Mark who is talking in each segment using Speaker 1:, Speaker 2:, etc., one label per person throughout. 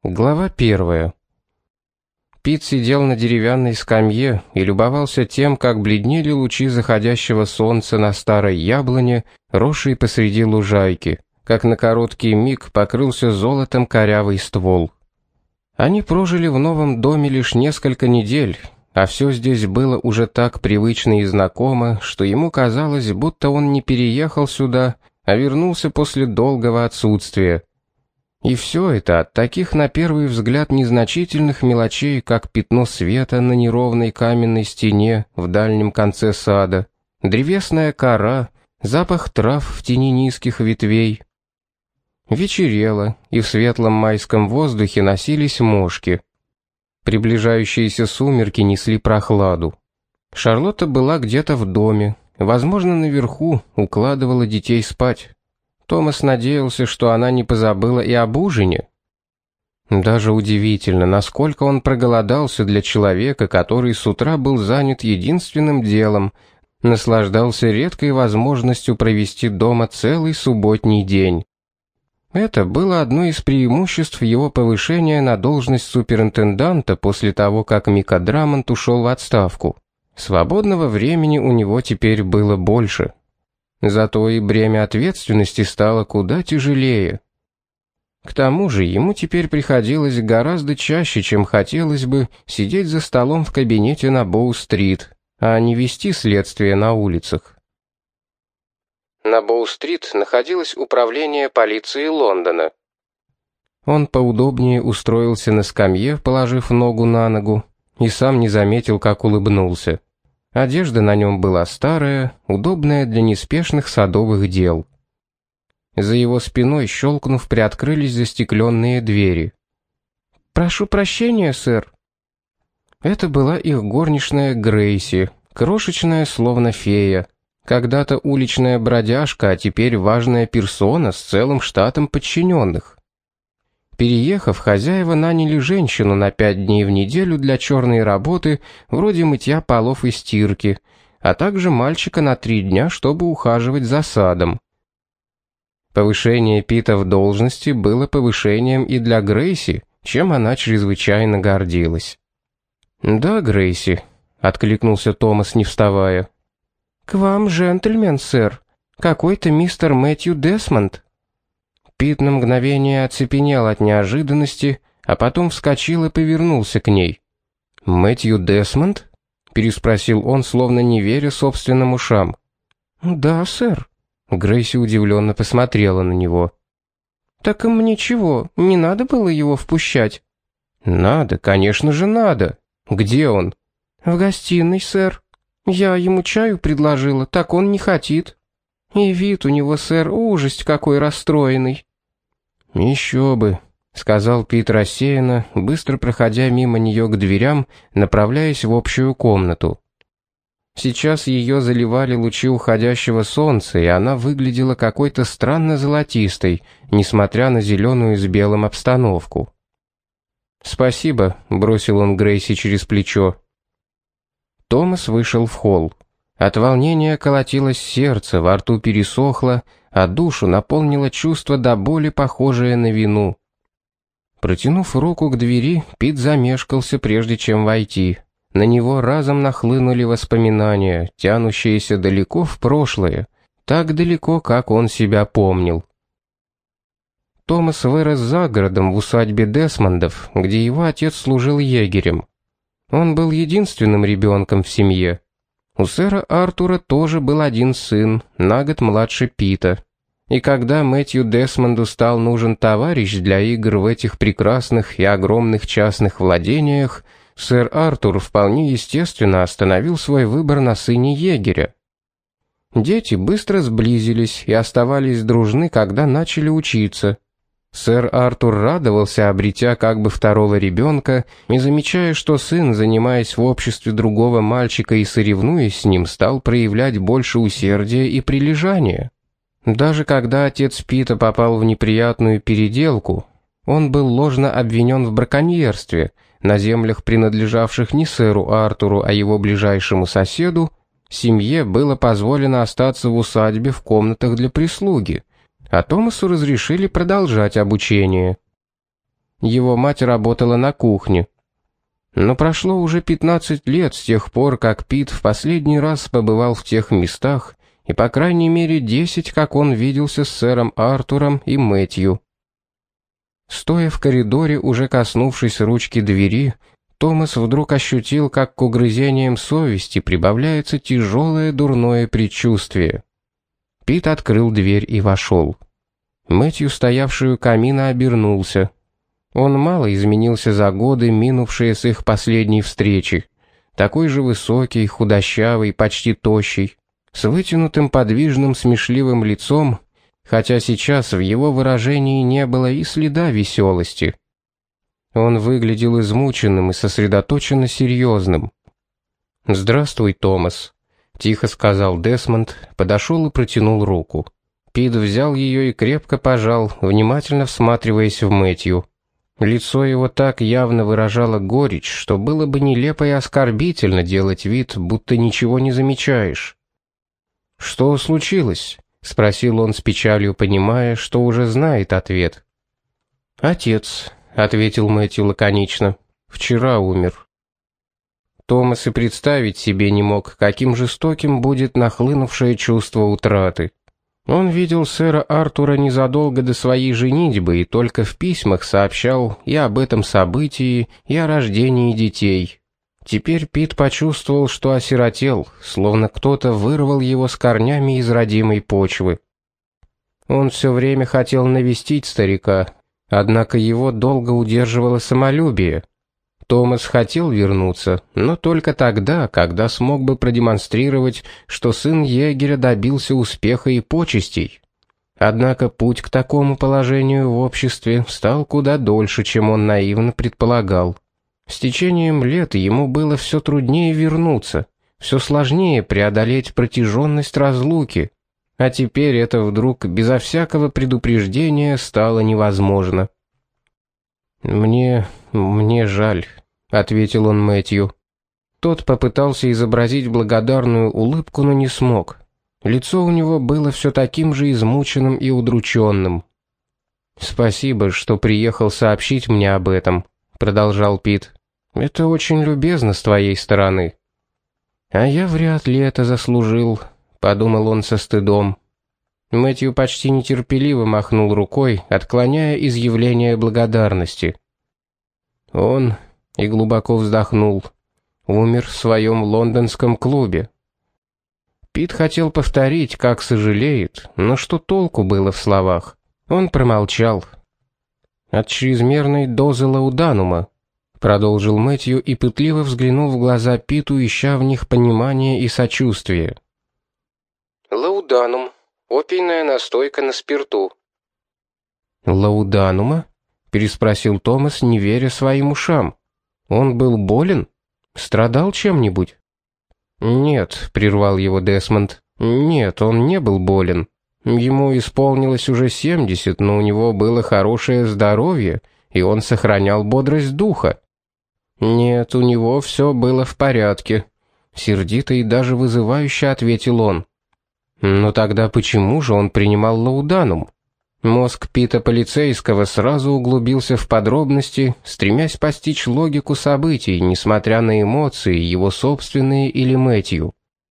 Speaker 1: Глава 1. Пит сидел на деревянной скамье и любовался тем, как бледнели лучи заходящего солнца на старой яблоне, росшей посреди лужайки, как на короткий миг покрылся золотом корявый ствол. Они прожили в новом доме лишь несколько недель, а все здесь было уже так привычно и знакомо, что ему казалось, будто он не переехал сюда, а вернулся после долгого отсутствия. И все это от таких на первый взгляд незначительных мелочей, как пятно света на неровной каменной стене в дальнем конце сада, древесная кора, запах трав в тени низких ветвей. Вечерело, и в светлом майском воздухе носились мошки. Приближающиеся сумерки несли прохладу. Шарлотта была где-то в доме, возможно, наверху, укладывала детей спать. Томас надеялся, что она не позабыла и об ужине. Даже удивительно, насколько он проголодался для человека, который с утра был занят единственным делом, наслаждался редкой возможностью провести дома целый субботний день. Это было одно из преимуществ его повышения на должность суперинтенданта после того, как Мика Драмонт ушел в отставку. Свободного времени у него теперь было больше. Зато и бремя ответственности стало куда тяжелее. К тому же ему теперь приходилось гораздо чаще, чем хотелось бы, сидеть за столом в кабинете на Боу-стрит, а не вести следствие на улицах. На Боу-стрит находилось управление полиции Лондона. Он поудобнее устроился на скамье, положив ногу на ногу, и сам не заметил, как улыбнулся. Одежда на нем была старая, удобная для неспешных садовых дел. За его спиной, щелкнув, приоткрылись застекленные двери. «Прошу прощения, сэр». Это была их горничная Грейси, крошечная, словно фея. Когда-то уличная бродяжка, а теперь важная персона с целым штатом подчиненных. Переехав, хозяева наняли женщину на 5 дней в неделю для черной работы, вроде мытья полов и стирки, а также мальчика на 3 дня, чтобы ухаживать за садом. Повышение Пита в должности было повышением и для Грейси, чем она чрезвычайно гордилась. «Да, Грейси», — откликнулся Томас, не вставая. «К вам, джентльмен, сэр. Какой-то мистер Мэтью Десмонд». Пит на мгновение оцепенел от неожиданности, а потом вскочил и повернулся к ней. «Мэтью Десмонд?» — переспросил он, словно не веря собственным ушам. «Да, сэр». Грейси удивленно посмотрела на него. «Так им ничего, не надо было его впускать?» «Надо, конечно же, надо. Где он?» «В гостиной, сэр. Я ему чаю предложила, так он не хотит. И вид у него, сэр, ужасть какой расстроенный». «Еще бы», — сказал Пит рассеянно, быстро проходя мимо нее к дверям, направляясь в общую комнату. Сейчас ее заливали лучи уходящего солнца, и она выглядела какой-то странно золотистой, несмотря на зеленую с белым обстановку. «Спасибо», — бросил он Грейси через плечо. Томас вышел в холл. От волнения колотилось сердце, во рту пересохло, а душу наполнило чувство до боли, похожее на вину. Протянув руку к двери, Пит замешкался, прежде чем войти. На него разом нахлынули воспоминания, тянущиеся далеко в прошлое, так далеко, как он себя помнил. Томас вырос за городом в усадьбе Десмондов, где его отец служил егерем. Он был единственным ребенком в семье. У сэра Артура тоже был один сын, на год младше Пита. И когда Мэтью Десмонду стал нужен товарищ для игр в этих прекрасных и огромных частных владениях, сэр Артур вполне естественно остановил свой выбор на сыне егеря. Дети быстро сблизились и оставались дружны, когда начали учиться. Сэр Артур радовался, обретя как бы второго ребенка, и замечая, что сын, занимаясь в обществе другого мальчика и соревнуясь с ним, стал проявлять больше усердия и прилежания. Даже когда отец Пита попал в неприятную переделку, он был ложно обвинен в браконьерстве на землях, принадлежавших не сэру Артуру, а его ближайшему соседу. Семье было позволено остаться в усадьбе в комнатах для прислуги, а Томасу разрешили продолжать обучение. Его мать работала на кухне. Но прошло уже 15 лет с тех пор, как Пит в последний раз побывал в тех местах, и по крайней мере 10, как он виделся с сэром Артуром и Мэтью. Стоя в коридоре, уже коснувшись ручки двери, Томас вдруг ощутил, как к угрызениям совести прибавляется тяжелое дурное предчувствие. Пит открыл дверь и вошел. Мэтью, стоявший у камина, обернулся. Он мало изменился за годы, минувшие с их последней встречи. Такой же высокий, худощавый, почти тощий, с вытянутым подвижным смешливым лицом, хотя сейчас в его выражении не было и следа веселости. Он выглядел измученным и сосредоточенно серьезным. «Здравствуй, Томас», — тихо сказал Десмонд, подошел и протянул руку. Пит взял ее и крепко пожал, внимательно всматриваясь в Мэтью. Лицо его так явно выражало горечь, что было бы нелепо и оскорбительно делать вид, будто ничего не замечаешь. «Что случилось?» — спросил он с печалью, понимая, что уже знает ответ. «Отец», — ответил Мэтью лаконично, — «вчера умер». Томас и представить себе не мог, каким жестоким будет нахлынувшее чувство утраты. Он видел сэра Артура незадолго до своей женитьбы и только в письмах сообщал и об этом событии, и о рождении детей. Теперь Пит почувствовал, что осиротел, словно кто-то вырвал его с корнями из родимой почвы. Он все время хотел навестить старика, однако его долго удерживало самолюбие. Томас хотел вернуться, но только тогда, когда смог бы продемонстрировать, что сын егеря добился успеха и почестей. Однако путь к такому положению в обществе стал куда дольше, чем он наивно предполагал. С течением лет ему было все труднее вернуться, все сложнее преодолеть протяженность разлуки, а теперь это вдруг безо всякого предупреждения стало невозможно. «Мне жаль», — ответил он Мэтью. Тот попытался изобразить благодарную улыбку, но не смог. Лицо у него было все таким же измученным и удрученным. «Спасибо, что приехал сообщить мне об этом», — продолжал Пит. «Это очень любезно с твоей стороны». «А я вряд ли это заслужил», — подумал он со стыдом. Мэтью почти нетерпеливо махнул рукой, отклоняя изъявление благодарности. Он, и глубоко вздохнул, умер в своем лондонском клубе. Пит хотел повторить, как сожалеет, но что толку было в словах? Он промолчал. «От чрезмерной дозы лауданума», — продолжил Мэтью и пытливо взглянул в глаза Питу, ища в них понимание и сочувствие. «Лауданум. Опийная настойка на спирту». «Лауданума?» — переспросил Томас, не веря своим ушам. «Он был болен? Страдал чем-нибудь?» «Нет», — прервал его Десмонд. «Нет, он не был болен. Ему исполнилось уже 70, но у него было хорошее здоровье, и он сохранял бодрость духа. Нет, у него все было в порядке», — сердито и даже вызывающе ответил он. «Но тогда почему же он принимал лауданум?» Мозг Пита полицейского сразу углубился в подробности, стремясь постичь логику событий, несмотря на эмоции, его собственные или Мэтью.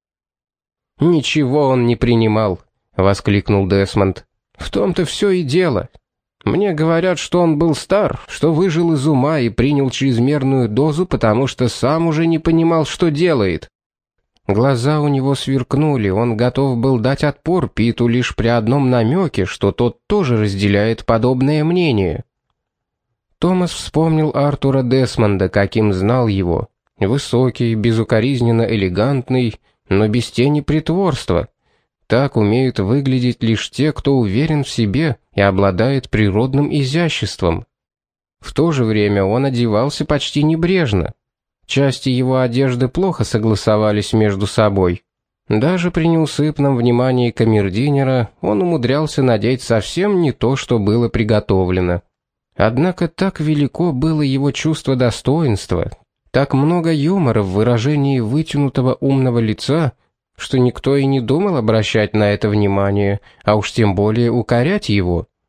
Speaker 1: «Ничего он не принимал», — воскликнул Десмонд. «В том-то все и дело. Мне говорят, что он был стар, что выжил из ума и принял чрезмерную дозу, потому что сам уже не понимал, что делает». Глаза у него сверкнули, он готов был дать отпор Питу лишь при одном намеке, что тот тоже разделяет подобное мнение. Томас вспомнил Артура Десмонда, каким знал его. Высокий, безукоризненно элегантный, но без тени притворства. Так умеют выглядеть лишь те, кто уверен в себе и обладает природным изяществом. В то же время он одевался почти небрежно. Части его одежды плохо согласовались между собой. Даже при неусыпном внимании камердинера он умудрялся надеть совсем не то, что было приготовлено. Однако так велико было его чувство достоинства, так много юмора в выражении вытянутого умного лица, что никто и не думал обращать на это внимание, а уж тем более укорять его.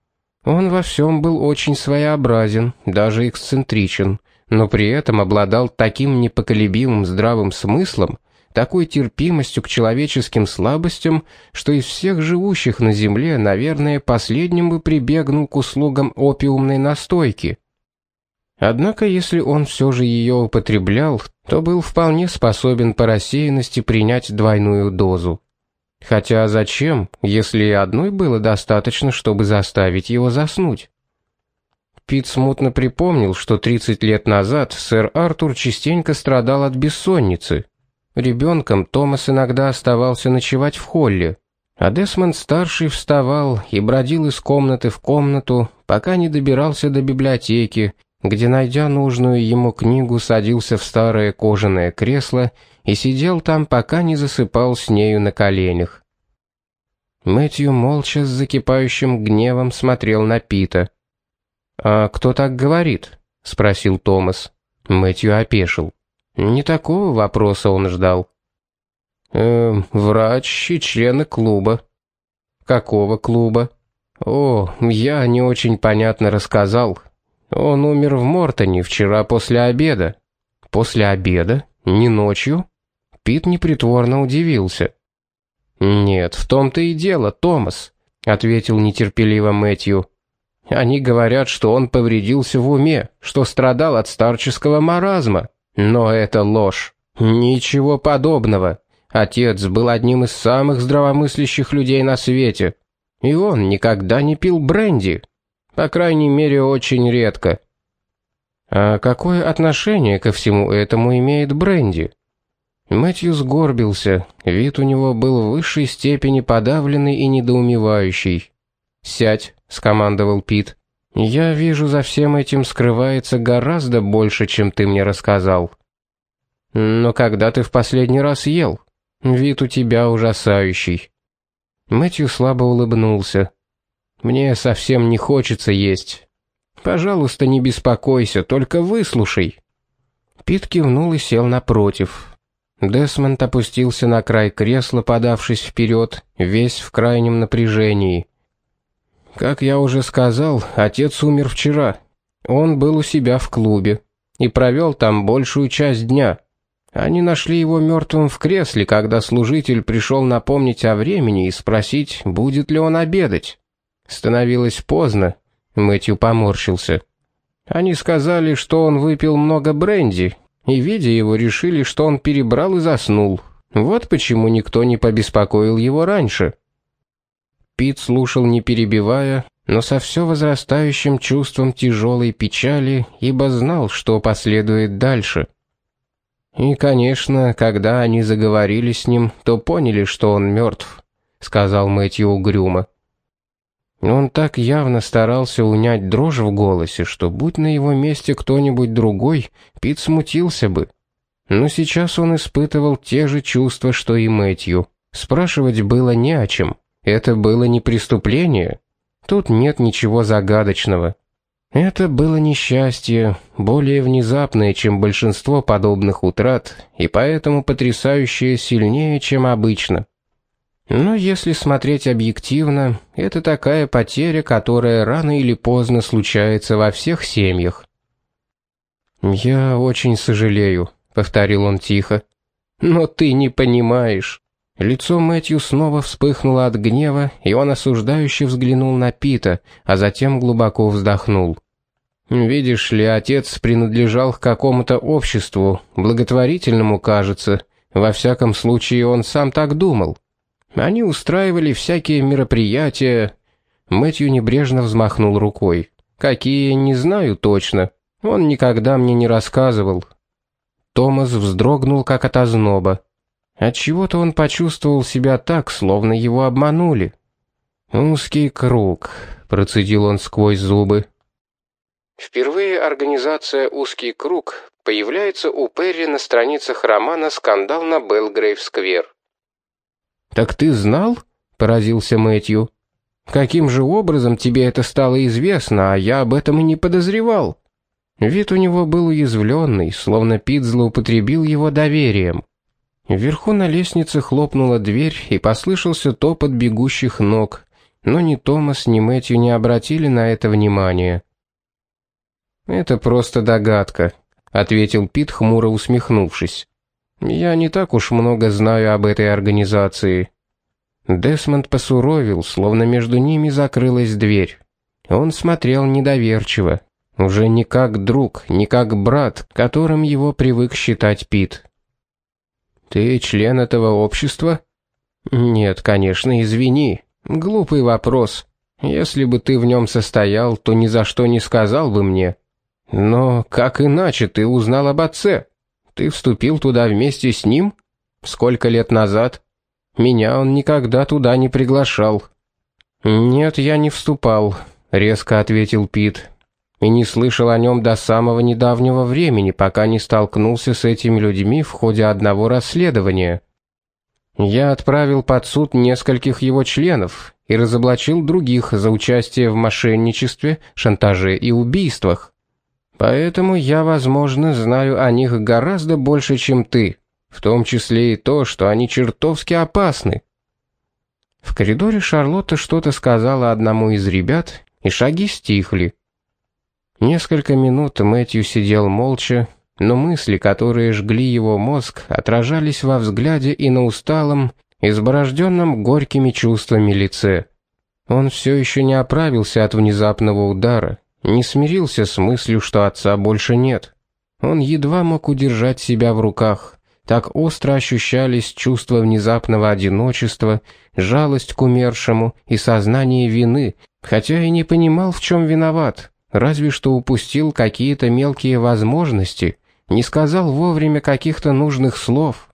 Speaker 1: Он во всем был очень своеобразен, даже эксцентричен, но при этом обладал таким непоколебимым здравым смыслом, такой терпимостью к человеческим слабостям, что из всех живущих на земле, наверное, последним бы прибегнул к услугам опиумной настойки. Однако, если он все же ее употреблял, то был вполне способен по рассеянности принять двойную дозу. Хотя зачем, если и одной было достаточно, чтобы заставить его заснуть? Пит смутно припомнил, что 30 лет назад сэр Артур частенько страдал от бессонницы. Ребенком Томас иногда оставался ночевать в холле, а Десмонд-старший вставал и бродил из комнаты в комнату, пока не добирался до библиотеки, где, найдя нужную ему книгу, садился в старое кожаное кресло и сидел там, пока не засыпал с нею на коленях. Мэтью молча с закипающим гневом смотрел на Пита. «А кто так говорит?» — спросил Томас. Мэтью опешил. Не такого вопроса он ждал. «Врач и члены клуба». «Какого клуба?» «О, я не очень понятно рассказал. Он умер в Мортоне вчера после обеда». «После обеда? Не ночью?» Пит непритворно удивился. «Нет, в том-то и дело, Томас», — ответил нетерпеливо Мэтью. «Они говорят, что он повредился в уме, что страдал от старческого маразма. Но это ложь. Ничего подобного. Отец был одним из самых здравомыслящих людей на свете. И он никогда не пил бренди. По крайней мере, очень редко». «А какое отношение ко всему этому имеет бренди?» Мэтью сгорбился, вид у него был в высшей степени подавленный и недоумевающий. «Сядь», — скомандовал Пит. «Я вижу, за всем этим скрывается гораздо больше, чем ты мне рассказал». «Но когда ты в последний раз ел? Вид у тебя ужасающий». Мэтью слабо улыбнулся. «Мне совсем не хочется есть. Пожалуйста, не беспокойся, только выслушай». Пит кивнул и сел напротив. Десмонд опустился на край кресла, подавшись вперед, весь в крайнем напряжении. «Как я уже сказал, отец умер вчера. Он был у себя в клубе и провел там большую часть дня. Они нашли его мертвым в кресле, когда служитель пришел напомнить о времени и спросить, будет ли он обедать. Становилось поздно». Мэтью поморщился. «Они сказали, что он выпил много бренди, и, видя его, решили, что он перебрал и заснул. Вот почему никто не побеспокоил его раньше». Пит слушал, не перебивая, но со все возрастающим чувством тяжелой печали, ибо знал, что последует дальше. «И, конечно, когда они заговорили с ним, то поняли, что он мертв», — сказал Мэтью угрюмо. Он так явно старался унять дрожь в голосе, что, будь на его месте кто-нибудь другой, Пит смутился бы. Но сейчас он испытывал те же чувства, что и Мэтью. Спрашивать было не о чем. Это было не преступление. Тут нет ничего загадочного. Это было несчастье, более внезапное, чем большинство подобных утрат, и поэтому потрясающее сильнее, чем обычно. Но если смотреть объективно, это такая потеря, которая рано или поздно случается во всех семьях. «Я очень сожалею», — повторил он тихо. «Но ты не понимаешь». Лицо Мэтью снова вспыхнуло от гнева, и он осуждающе взглянул на Пита, а затем глубоко вздохнул. «Видишь ли, отец принадлежал к какому-то обществу, благотворительному, кажется. Во всяком случае, он сам так думал. Они устраивали всякие мероприятия». Мэтью небрежно взмахнул рукой. «Какие, не знаю точно. Он никогда мне не рассказывал». Томас вздрогнул, как от озноба. Отчего-то он почувствовал себя так, словно его обманули. «Узкий круг», — процедил он сквозь зубы. Впервые организация «Узкий круг» появляется у Перри на страницах романа «Скандал на Белгрейв-сквер». «Так ты знал?» — поразился Мэтью. «Каким же образом тебе это стало известно, а я об этом и не подозревал?» Вид у него был уязвленный, словно Пит злоупотребил его доверием. Вверху на лестнице хлопнула дверь, и послышался топот бегущих ног. но ни Томас, ни Мэтью не обратили на это внимания. «Это просто догадка», — ответил Пит, хмуро усмехнувшись. «Я не так уж много знаю об этой организации». Десмонд посуровил, словно между ними закрылась дверь. Он смотрел недоверчиво, уже не как друг, не как брат, которым его привык считать Пит. «Ты член этого общества?» «Нет, конечно, извини. Глупый вопрос. Если бы ты в нем состоял, то ни за что не сказал бы мне. Но как иначе ты узнал об отце? Ты вступил туда вместе с ним? Сколько лет назад? Меня он никогда туда не приглашал». «Нет, я не вступал», — резко ответил Пит. «И не слышал о нем до самого недавнего времени, пока не столкнулся с этими людьми в ходе одного расследования. Я отправил под суд нескольких его членов и разоблачил других за участие в мошенничестве, шантаже и убийствах. Поэтому я, возможно, знаю о них гораздо больше, чем ты, в том числе и то, что они чертовски опасны». В коридоре Шарлотта что-то сказала одному из ребят, и шаги стихли. Несколько минут Мэтью сидел молча, но мысли, которые жгли его мозг, отражались во взгляде и на усталом, изборожденном горькими чувствами лице. Он все еще не оправился от внезапного удара, не смирился с мыслью, что отца больше нет. Он едва мог удержать себя в руках. Так остро ощущались чувства внезапного одиночества, жалость к умершему и сознание вины, хотя и не понимал, в чем виноват, разве что упустил какие-то мелкие возможности, не сказал вовремя каких-то нужных слов.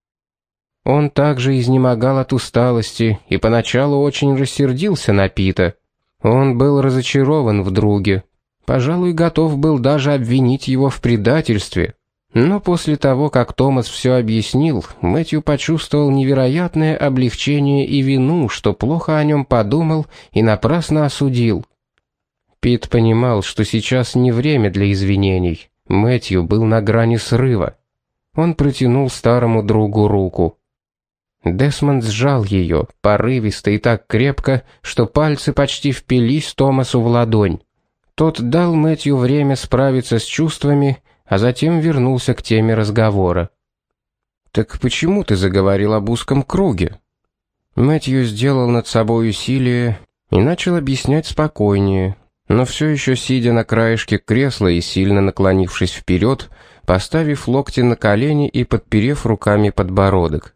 Speaker 1: Он также изнемогал от усталости и поначалу очень рассердился на Пита. Он был разочарован в друге, пожалуй, готов был даже обвинить его в предательстве. Но после того, как Томас все объяснил, Мэтью почувствовал невероятное облегчение и вину, что плохо о нем подумал и напрасно осудил. Пит понимал, что сейчас не время для извинений. Мэтью был на грани срыва. Он протянул старому другу руку. Десмонд сжал ее, порывисто и так крепко, что пальцы почти впились Томасу в ладонь. Тот дал Мэтью время справиться с чувствами, а затем вернулся к теме разговора. «Так почему ты заговорил об узком круге?» Мэтью сделал над собой усилие и начал объяснять спокойнее, но все еще сидя на краешке кресла и сильно наклонившись вперед, поставив локти на колени и подперев руками подбородок.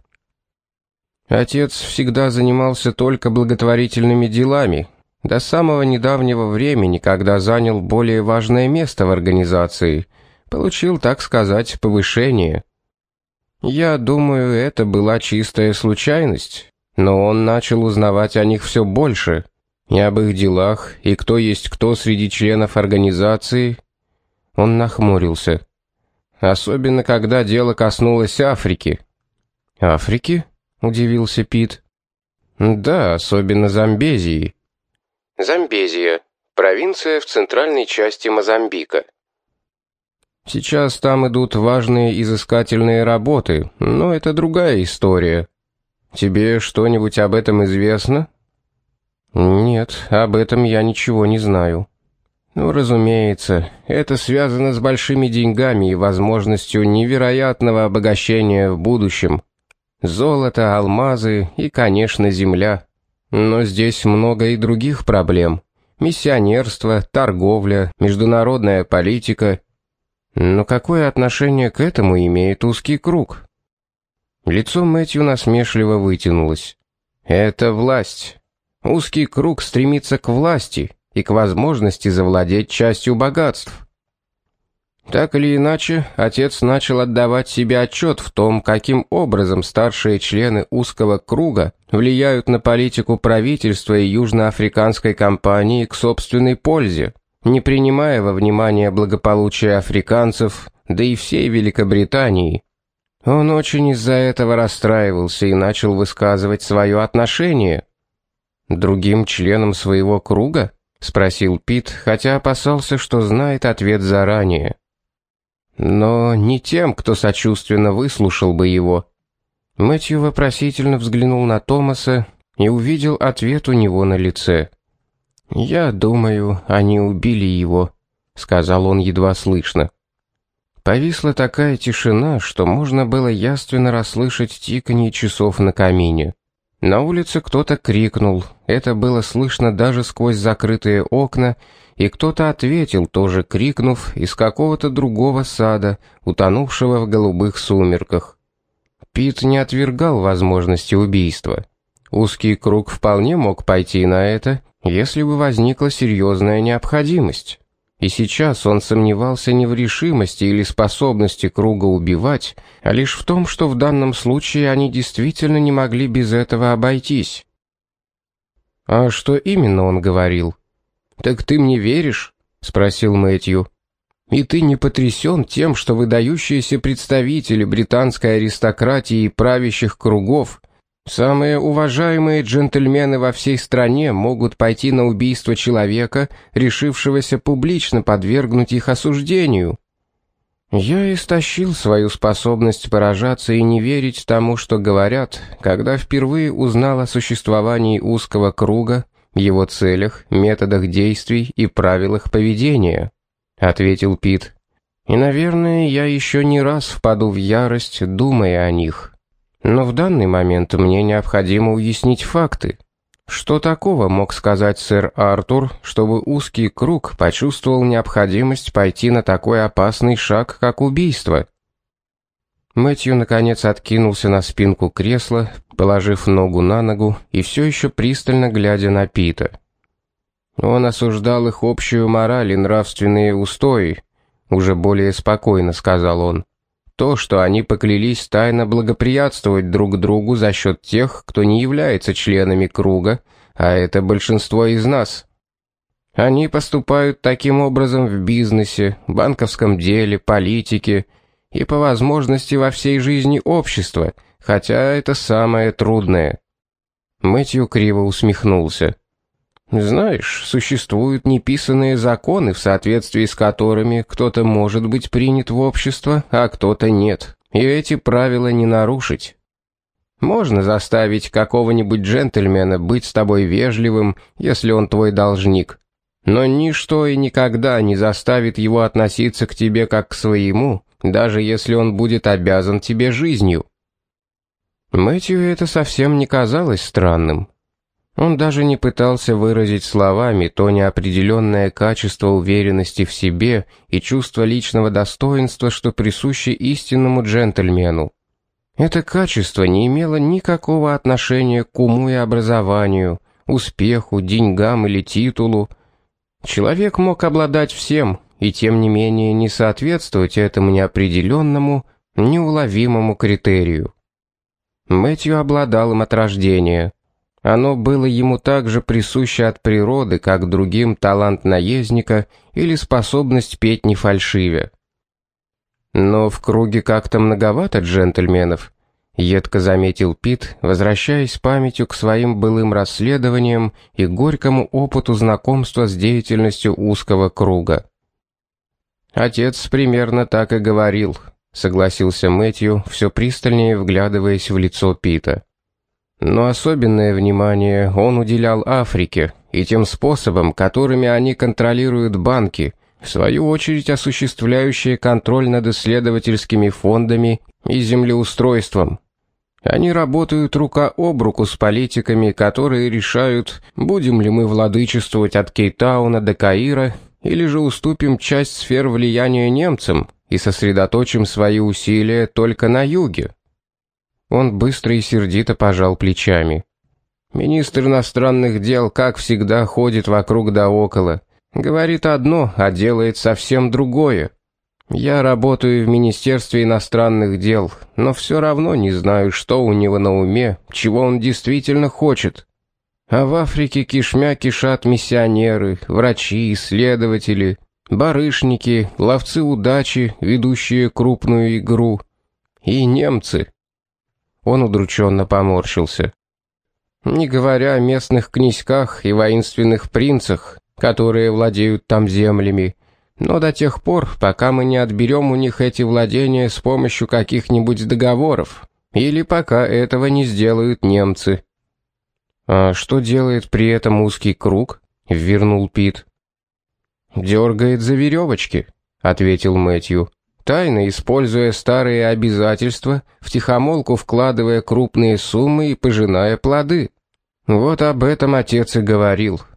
Speaker 1: Отец всегда занимался только благотворительными делами, до самого недавнего времени, когда занял более важное место в организации, получил, так сказать, повышение. Я думаю, это была чистая случайность, но он начал узнавать о них все больше, и об их делах, и кто есть кто среди членов организации. Он нахмурился. Особенно, когда дело коснулось Африки. «Африки?» — удивился Пит. «Да, особенно Замбезии». Замбезия — провинция в центральной части Мозамбика. Сейчас там идут важные изыскательные работы, но это другая история. Тебе что-нибудь об этом известно? Нет, об этом я ничего не знаю. Ну, разумеется, это связано с большими деньгами и возможностью невероятного обогащения в будущем. Золото, алмазы и, конечно, земля. Но здесь много и других проблем. Миссионерство, торговля, международная политика. Но какое отношение к этому имеет узкий круг? Лицо Мэтью насмешливо вытянулось. Это власть. Узкий круг стремится к власти и к возможности завладеть частью богатств. Так или иначе, отец начал отдавать себе отчет в том, каким образом старшие члены узкого круга влияют на политику правительства и южноафриканской компании к собственной пользе, не принимая во внимание благополучие африканцев, да и всей Великобритании. Он очень из-за этого расстраивался и начал высказывать свое отношение. «Другим членам своего круга?» — спросил Пит, хотя опасался, что знает ответ заранее. «Но не тем, кто сочувственно выслушал бы его». Мэтью вопросительно взглянул на Томаса, и увидел ответ у него на лице. «Я думаю, они убили его», — сказал он едва слышно. Повисла такая тишина, что можно было явственно расслышать тиканье часов на камине. На улице кто-то крикнул, это было слышно даже сквозь закрытые окна, и кто-то ответил, тоже крикнув, из какого-то другого сада, утонувшего в голубых сумерках. Пит не отвергал возможности убийства. Узкий круг вполне мог пойти на это, если бы возникла серьезная необходимость. И сейчас он сомневался не в решимости или способности круга убивать, а лишь в том, что в данном случае они действительно не могли без этого обойтись. «А что именно он говорил?» «Так ты мне веришь?» — спросил Мэтью. «И ты не потрясен тем, что выдающиеся представители британской аристократии и правящих кругов, самые уважаемые джентльмены во всей стране, могут пойти на убийство человека, решившегося публично подвергнуть их осуждению?» Я истощил свою способность поражаться и не верить тому, что говорят, когда впервые узнал о существовании узкого круга, его целях, методах действий и правилах поведения, ответил Пит. И, наверное, я еще не раз впаду в ярость, думая о них. Но в данный момент мне необходимо уяснить факты. Что такого мог сказать сэр Артур, чтобы узкий круг почувствовал необходимость пойти на такой опасный шаг, как убийство? Мэтью наконец откинулся на спинку кресла, положив ногу на ногу и все еще пристально глядя на Пита. Он осуждал их общую мораль и нравственные устои, уже более спокойно сказал он. То, что они поклялись тайно благоприятствовать друг другу за счет тех, кто не является членами круга, а это большинство из нас. Они поступают таким образом в бизнесе, банковском деле, политике и по возможности во всей жизни общества, хотя это самое трудное. Мэтью криво усмехнулся. Знаешь, существуют неписанные законы, в соответствии с которыми кто-то может быть принят в общество, а кто-то нет, и эти правила не нарушить. Можно заставить какого-нибудь джентльмена быть с тобой вежливым, если он твой должник, но ничто и никогда не заставит его относиться к тебе как к своему, даже если он будет обязан тебе жизнью. Мэтью это совсем не казалось странным. Он даже не пытался выразить словами то неопределенное качество уверенности в себе и чувство личного достоинства, что присуще истинному джентльмену. Это качество не имело никакого отношения к уму и образованию, успеху, деньгам или титулу. Человек мог обладать всем и тем не менее не соответствовать этому неопределенному, неуловимому критерию. Мэтью обладал им от рождения. Оно было ему так же присуще от природы, как другим талант наездника или способность петь не фальшивя. Но в круге как-то многовато джентльменов, едко заметил Пит, возвращаясь памятью к своим былым расследованиям и горькому опыту знакомства с деятельностью узкого круга. Отец примерно так и говорил, согласился Мэтью, все пристальнее вглядываясь в лицо Пита. Но особенное внимание он уделял Африке и тем способам, которыми они контролируют банки, в свою очередь осуществляющие контроль над исследовательскими фондами и землеустройством. Они работают рука об руку с политиками, которые решают, будем ли мы владычествовать от Кейптауна до Каира, или же уступим часть сфер влияния немцам и сосредоточим свои усилия только на юге. Он быстро и сердито пожал плечами. Министр иностранных дел, как всегда, ходит вокруг да около. Говорит одно, а делает совсем другое. Я работаю в Министерстве иностранных дел, но все равно не знаю, что у него на уме, чего он действительно хочет. А в Африке кишмя кишат миссионеры, врачи, исследователи, барышники, ловцы удачи, ведущие крупную игру. И немцы. Он удрученно поморщился. Не говоря о местных князьках и воинственных принцах, которые владеют там землями, но до тех пор, пока мы не отберем у них эти владения с помощью каких-нибудь договоров, или пока этого не сделают немцы. «А что делает при этом узкий круг?» — ввернул Пит. «Дергает за веревочки», — ответил Мэтью, тайно используя старые обязательства, втихомолку вкладывая крупные суммы и пожиная плоды. Вот об этом отец и говорил.